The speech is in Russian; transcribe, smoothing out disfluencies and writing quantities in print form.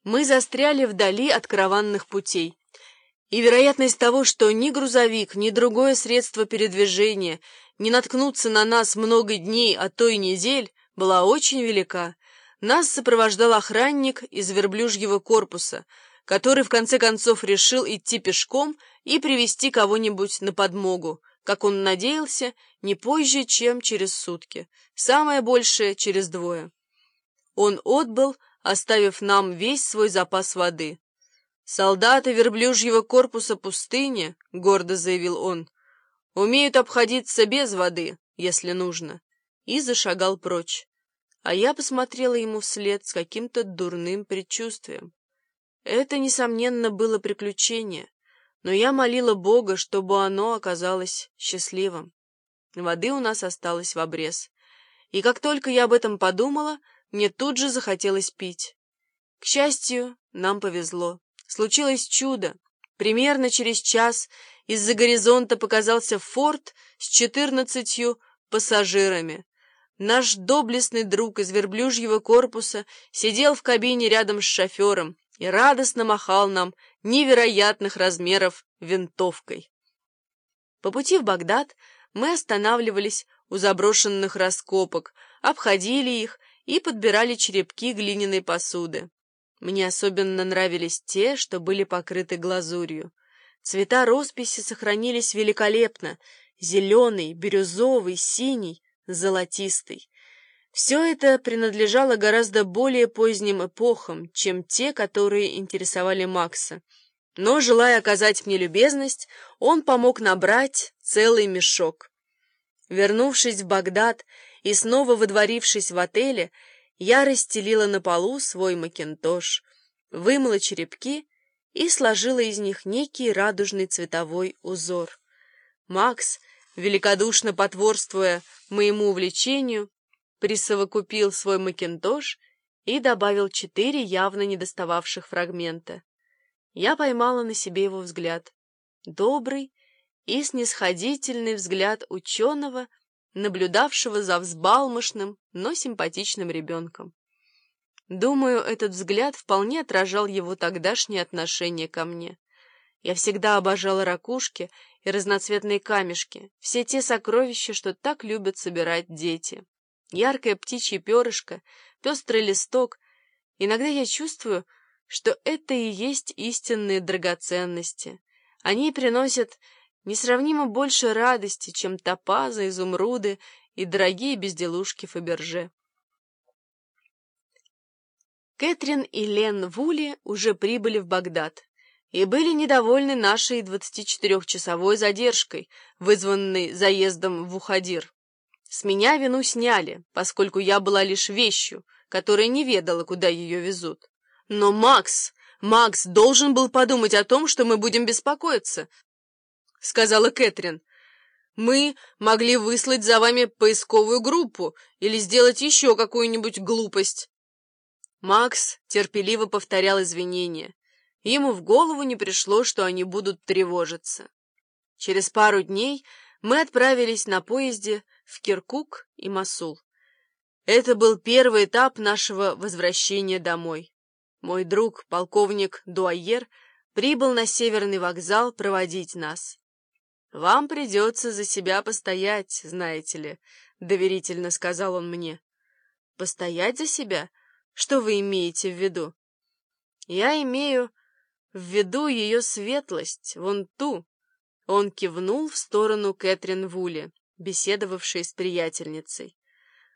Мы застряли вдали от караванных путей, и вероятность того, что ни грузовик, ни другое средство передвижения не наткнутся на нас много дней, а то и недель, была очень велика. Нас сопровождал охранник из верблюжьего корпуса, который в конце концов решил идти пешком и привести кого-нибудь на подмогу, как он надеялся, не позже, чем через сутки, самое большее через 2. Он отбыл, оставив нам весь свой запас воды. «Солдаты верблюжьего корпуса пустыни, — гордо заявил он, — умеют обходиться без воды, если нужно», и зашагал прочь. А я посмотрела ему вслед с каким-то дурным предчувствием. Это, несомненно, было приключение, но я молила Бога, чтобы оно оказалось счастливым. Воды у нас осталось в обрез, и как только я об этом подумала, мне тут же захотелось пить. К счастью, нам повезло. Случилось чудо. Примерно через час из-за горизонта показался форт с 14 пассажирами. Наш доблестный друг из верблюжьего корпуса сидел в кабине рядом с шофером и радостно махал нам невероятных размеров винтовкой. По пути в Багдад мы останавливались у заброшенных раскопок, обходили их и подбирали черепки глиняной посуды. Мне особенно нравились те, что были покрыты глазурью. Цвета росписи сохранились великолепно: зеленый, бирюзовый, синий, золотистый. Все это принадлежало гораздо более поздним эпохам, чем те, которые интересовали Макса. Но, желая оказать мне любезность, он помог набрать целый мешок. Вернувшись в Багдад и снова выдворившись в отеле, я расстелила на полу свой макинтош, вымыла черепки и сложила из них некий радужный цветовой узор. Макс, великодушно потворствуя моему увлечению, присовокупил свой макинтош и добавил 4 явно недостававших фрагмента. Я поймала на себе его взгляд. Добрый и снисходительный взгляд ученого, наблюдавшего за взбалмошным, но симпатичным ребенком. Думаю, этот взгляд вполне отражал его тогдашнее отношение ко мне. Я всегда обожала ракушки и разноцветные камешки, все те сокровища, что так любят собирать дети. Яркое птичье перышко, пестрый листок. Иногда я чувствую, что это и есть истинные драгоценности. Они приносят несравнимо больше радости, чем топазы, изумруды и дорогие безделушки Фаберже. Кэтрин и Лен Вули уже прибыли в Багдад и были недовольны нашей 24-часовой задержкой, вызванной заездом в Ухадир. С меня вину сняли, поскольку я была лишь вещью, которая не ведала, куда ее везут. Но Макс должен был подумать о том, что мы будем беспокоиться, — сказала Кэтрин. «Мы могли выслать за вами поисковую группу или сделать еще какую-нибудь глупость». Макс терпеливо повторял извинения. Ему в голову не пришло, что они будут тревожиться. Через пару дней мы отправились на поезде в Киркук и Мосул. Это был первый этап нашего возвращения домой. Мой друг, полковник Дуайер, прибыл на Северный вокзал проводить нас. «Вам придется за себя постоять, знаете ли», — доверительно сказал он мне. «Постоять за себя? Что вы имеете в виду?» «Я имею в виду ее светлость, вон ту». Он кивнул в сторону Кэтрин Вули, беседовавшей с приятельницей.